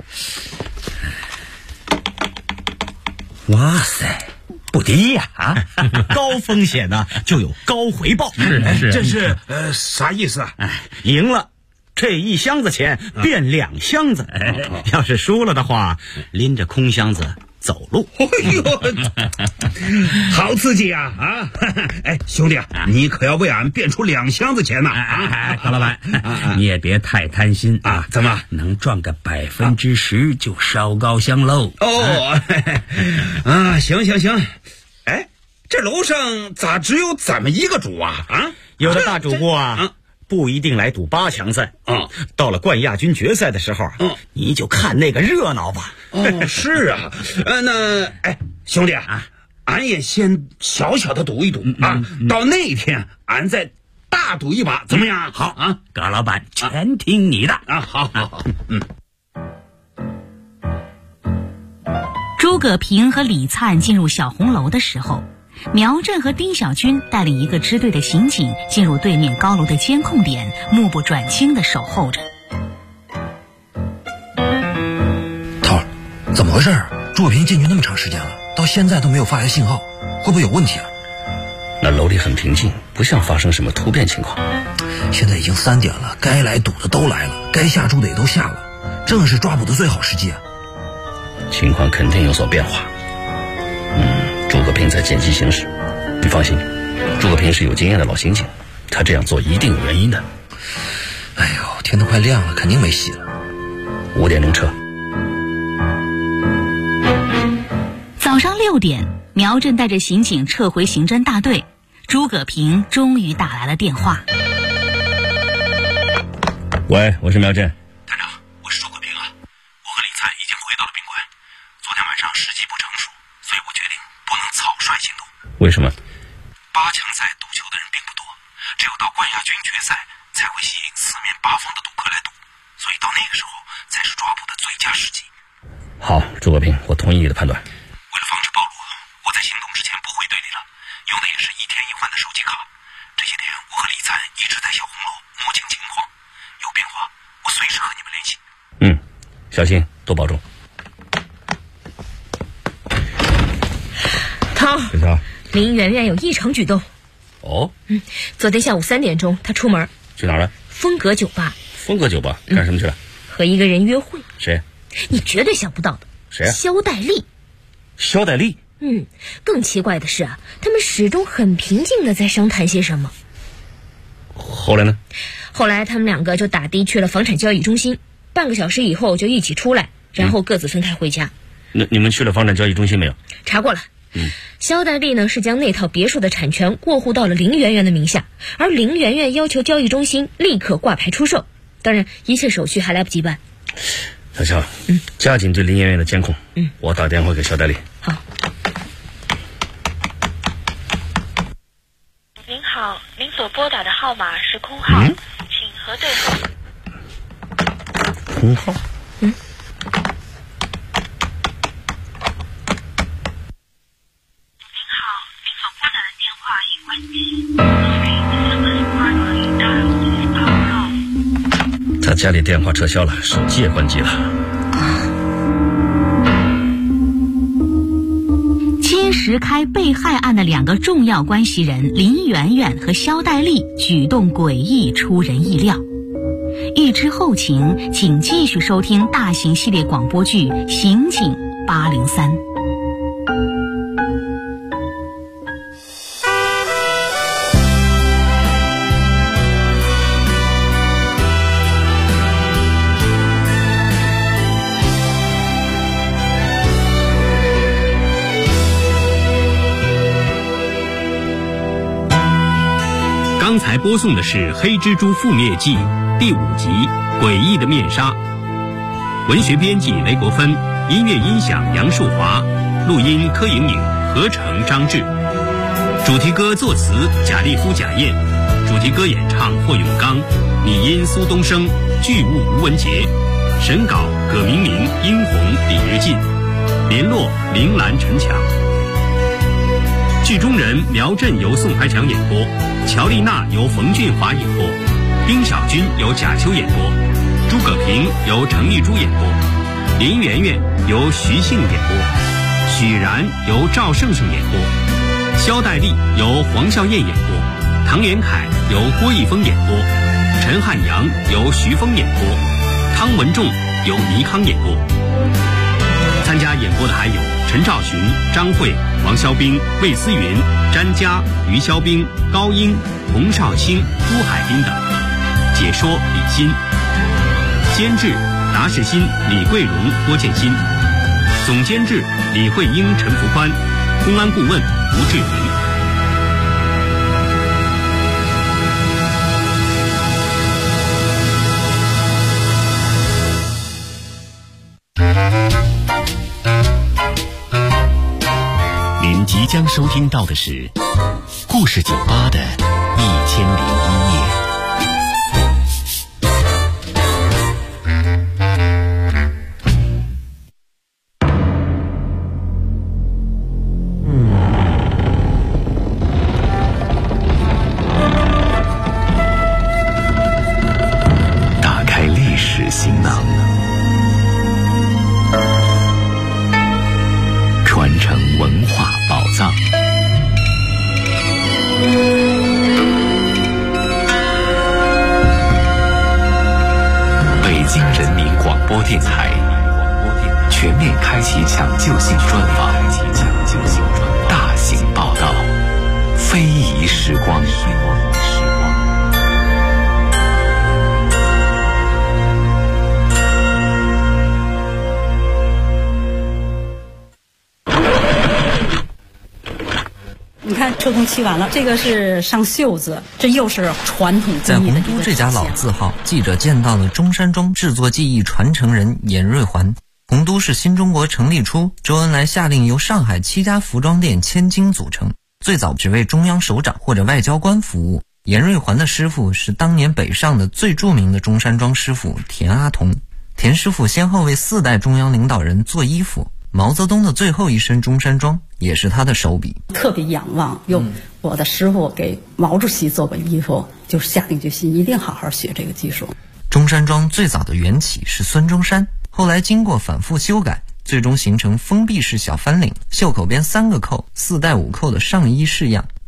哇塞！不低呀！ 高风险呢就有高回报。 是， 这是啥意思啊？ 赢了，这1箱子钱变2箱子；要是输了的话，拎着空箱子走路。 哎呦，好刺激啊！哎，兄弟啊，你可要为俺变出2箱子钱呐！ 葛老板，你也别太贪心啊！ 怎么能赚个10%就烧高香喽？ 行。哎，这楼上咋只有咱们一个主啊？ 有的大主播不一定来赌8强赛到了冠亚军决赛的时候你就看那个热闹吧。 是啊，那兄弟啊，俺也先小小的赌一赌啊，到那一天俺再大赌一把，怎么样？ 好啊，葛老板全听你的啊！好。 诸葛平和李灿进入小红楼的时候，苗震和丁小军带领一个支队的刑警进入对面高楼的监控点，目不转睛地守候着。 涛儿，怎么回事啊？诸葛平进去那么长时间了，到现在都没有发来信号，会不会有问题啊？ 那楼里很平静，不像发生什么突变情况。 现在已经3点了，该来赌的都来了，该下注的也都下了，正是抓捕的最好时机啊。 情况肯定有所变化。诸葛平在见机行事。你放心，诸葛平是有经验的老刑警，他这样做一定有原因的。 哎呦，天都快亮了，肯定没戏了。 5点钟撤。 早上6点，苗震带着刑警撤回刑侦大队，诸葛平终于打来了电话。 喂，我是苗震。 探长，我是诸葛平啊。我和李灿已经回到了宾馆。昨天晚上时机不成熟，所以我决定不能草率行动。 为什么 ？8强赛赌球的人并不多，只有到冠亚军决赛才会吸引4面8方的赌客来赌，所以到那个时候才是抓捕的最佳时机。 好，诸葛平，我同意你的判断。 为了防止暴露，我在行动之前不回队里了，用的也是1天1换的手机卡。这些天我和李灿一直在小红楼摸清情况，有变化我随时和你们联系。 小心，多保重。 涛， 小乔， 林媛媛有异常举动。 哦， 昨天下午3点钟，她出门去哪儿了？ 风格酒吧。 风格酒吧干什么去了？ 和一个人约会。 谁？ 你绝对想不到的。 谁啊？ 萧代利。 萧代利？ 更奇怪的是啊，他们始终很平静地在商谈些什么。 后来呢？ 后来他们两个就打的去了房产交易中心，半个小时以后就一起出来，然后各自分开回家。 那你们去了房产交易中心没有？ 查过了。萧代利呢是将那套别墅的产权过户到了林媛媛的名下，而林媛媛要求交易中心立刻挂牌出售，当然一切手续还来不及办。 小乔，加紧对林媛媛的监控。我打电话给萧代利。 好。 您好，您所拨打的号码是空号，请核对后。 空号？他家里电话撤销了，手机也关机了。 金石开被害案的两个重要关系人林媛媛和萧代利举动诡异，出人意料。欲知后情，请继续收听大型系列广播剧《刑警803》。 刚才播送的是《黑蜘蛛覆灭记》第5集《诡异的面纱》，文学编辑雷国芬，音乐音响杨树华，录音柯莹莹，合成张志，主题歌作词贾立夫、贾燕，主题歌演唱霍永刚，拟音苏东升，剧务吴文杰，审稿葛明明、殷红、李日进，联络铃兰、陈强。剧中人苗振由宋怀强演播，乔丽娜由冯俊华演播，丁小军由贾秋演播，诸葛平由程丽珠演播，林媛媛由徐杏演播，许然由赵胜胜演播，萧代利由黄笑燕演播，唐元凯由郭义峰演播，陈汉阳由徐峰演播，汤文仲由倪康演播。参加演播的还有陈兆群、张慧、王肖兵、魏思云、詹佳、于肖兵、高英、洪少卿、朱海滨等。解说李欣，监制达世新、李桂荣、郭建新，总监制李慧英、陈福宽，公安顾问吴志明。您即将收听到的是故事酒吧的1001夜。打开历史行囊，传承文化宝藏。北京人民广播电台全面开启抢救性专访，大型报道，非遗时光。 你看车工漆完了，这个是上袖子，这又是传统在工艺的洪都这家老字号，记者见到了中山装制作技艺传承人严瑞环。洪都是新中国成立初，周恩来下令由上海7家服装店千金组成，最早只为中央首长或者外交官服务。严瑞环的师傅是当年北上的最著名的中山装师傅田阿童。田师傅先后为4代中央领导人做衣服，毛泽东的最后一身中山装也是他的手笔。 特别仰望，我的师傅给毛主席做过衣服，就下定决心一定好好学这个技术。 中山装最早的缘起是孙中山，后来经过反复修改，最终形成封闭式小翻领，袖口边3个扣，4带5扣的上衣式样。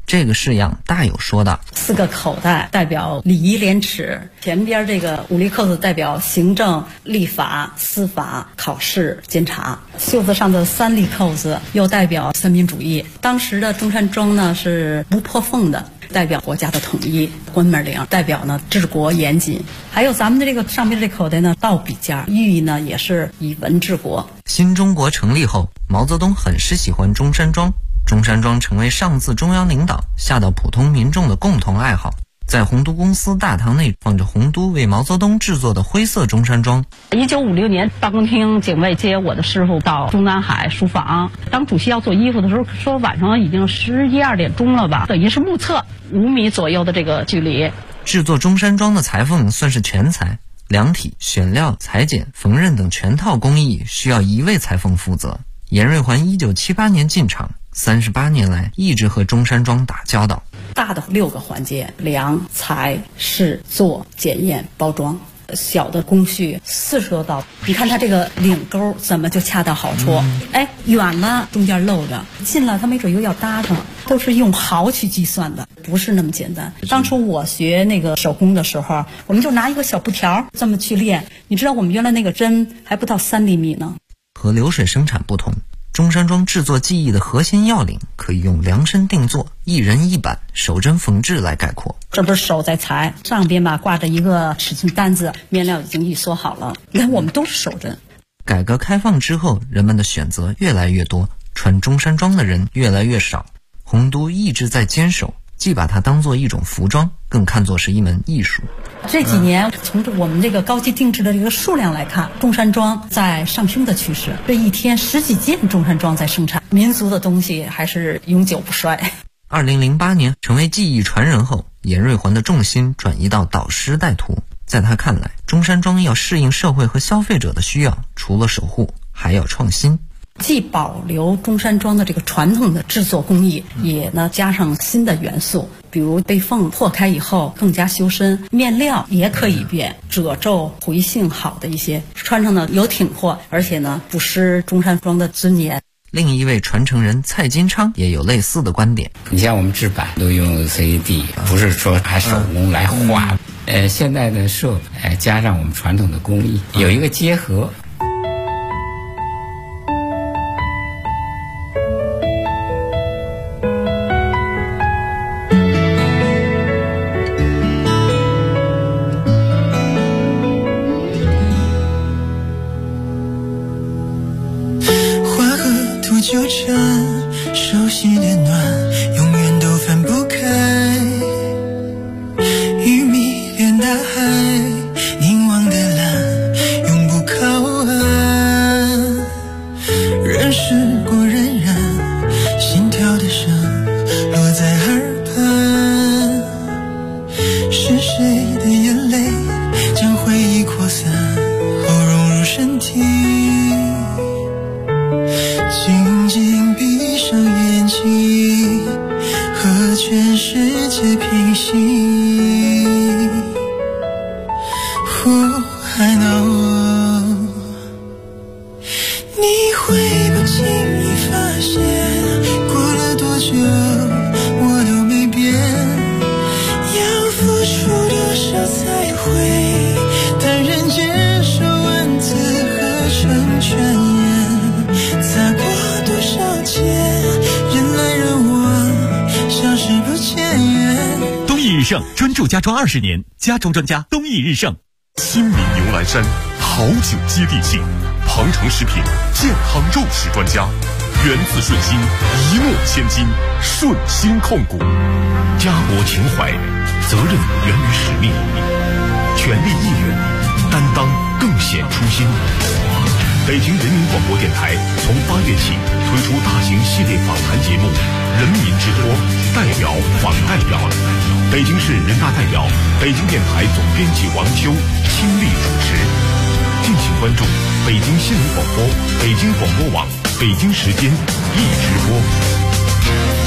这个式样大有说道 ，4个口袋代表礼仪廉耻，前边这个5粒扣子代表行政、立法、司法、考试、监察，袖子上的3粒扣子又代表三民主义。当时的中山装呢是不破缝的，代表国家的统一；关门铃代表呢治国严谨。还有咱们的这个上边这口袋呢倒笔尖，寓意呢也是以文治国。 新中国成立后，毛泽东很是喜欢中山装，中山装成为上自中央领导下到普通民众的共同爱好。在洪都公司大堂内放着洪都为毛泽东制作的灰色中山装。 1956年，办公厅警卫接我的师傅到中南海书房，当主席要做衣服的时候，说晚上已经11、12点钟了吧，等于是目测5米左右的这个距离。 制作中山装的裁缝算是全才，量体、选料、裁剪、缝纫等全套工艺需要1位裁缝负责。严瑞环1978年进厂，38年来一直和中山装打交道。 大的6个环节：量、裁、试、做、检验、包装。小的工序40多道，你看它这个领钩怎么就恰到好处？远了中间漏着，近了它没准又要搭上，都是用毫去计算的，不是那么简单。当初我学那个手工的时候，我们就拿一个小布条这么去练，你知道我们原来那个针还不到3厘米呢。 和流水生产不同，中山装制作技艺的核心要领可以用量身定做、一人一板、手针缝制来概括。 这不是手在裁，上边吧挂着一个尺寸单子，面料已经预缩好了。你看我们都是手针。 改革开放之后，人们的选择越来越多，穿中山装的人越来越少。洪都一直在坚守，既把它当作一种服装，更看作是一门艺术。 这几年从我们这个高级定制的这个数量来看，中山装在上升的趋势。这一天10几件中山装在生产，民族的东西还是永久不衰。 2008年成为技艺传人后，严瑞环的重心转移到导师带徒。在他看来，中山装要适应社会和消费者的需要，除了守护，还要创新。 既保留中山装的这个传统的制作工艺，也呢加上新的元素，比如被缝破开以后更加修身，面料也可以变，褶皱回性好的一些，穿上呢有挺阔，而且呢不失中山装的尊严。 另一位传承人蔡金昌也有类似的观点。 你像我们制版都用 CAD， 不是说还手工来画。现在的设备加上我们传统的工艺，有一个结合。 纠缠，熟悉的暖，永远都分不开。鱼迷恋大海，凝望的蓝，永不靠岸。人世过荏苒，心跳的声落在耳畔。是谁的眼泪将回忆扩散，后融入身体？静静闭上眼睛，和全世界平息。I know， 你会不经意发现，过了多久我都没变。要付出多少才会坦然接受文字合成全言，擦过多少劫，人来人往，消失不见。 东益日盛专注家装20年，家装专家东益日盛。 新民牛栏山好酒接地气，庞城食品健康肉食专家，源自顺心，一诺千金，顺心控股。 家国情怀，责任源于使命，全力义勇，担当更显初心。北京人民广播电台从8月起推出大型系列访谈节目《人民之播》，代表访代表。北京市人大代表、北京电台总编辑王修亲力主持。敬请关注北京新闻广播、北京广播网、北京时间一直播。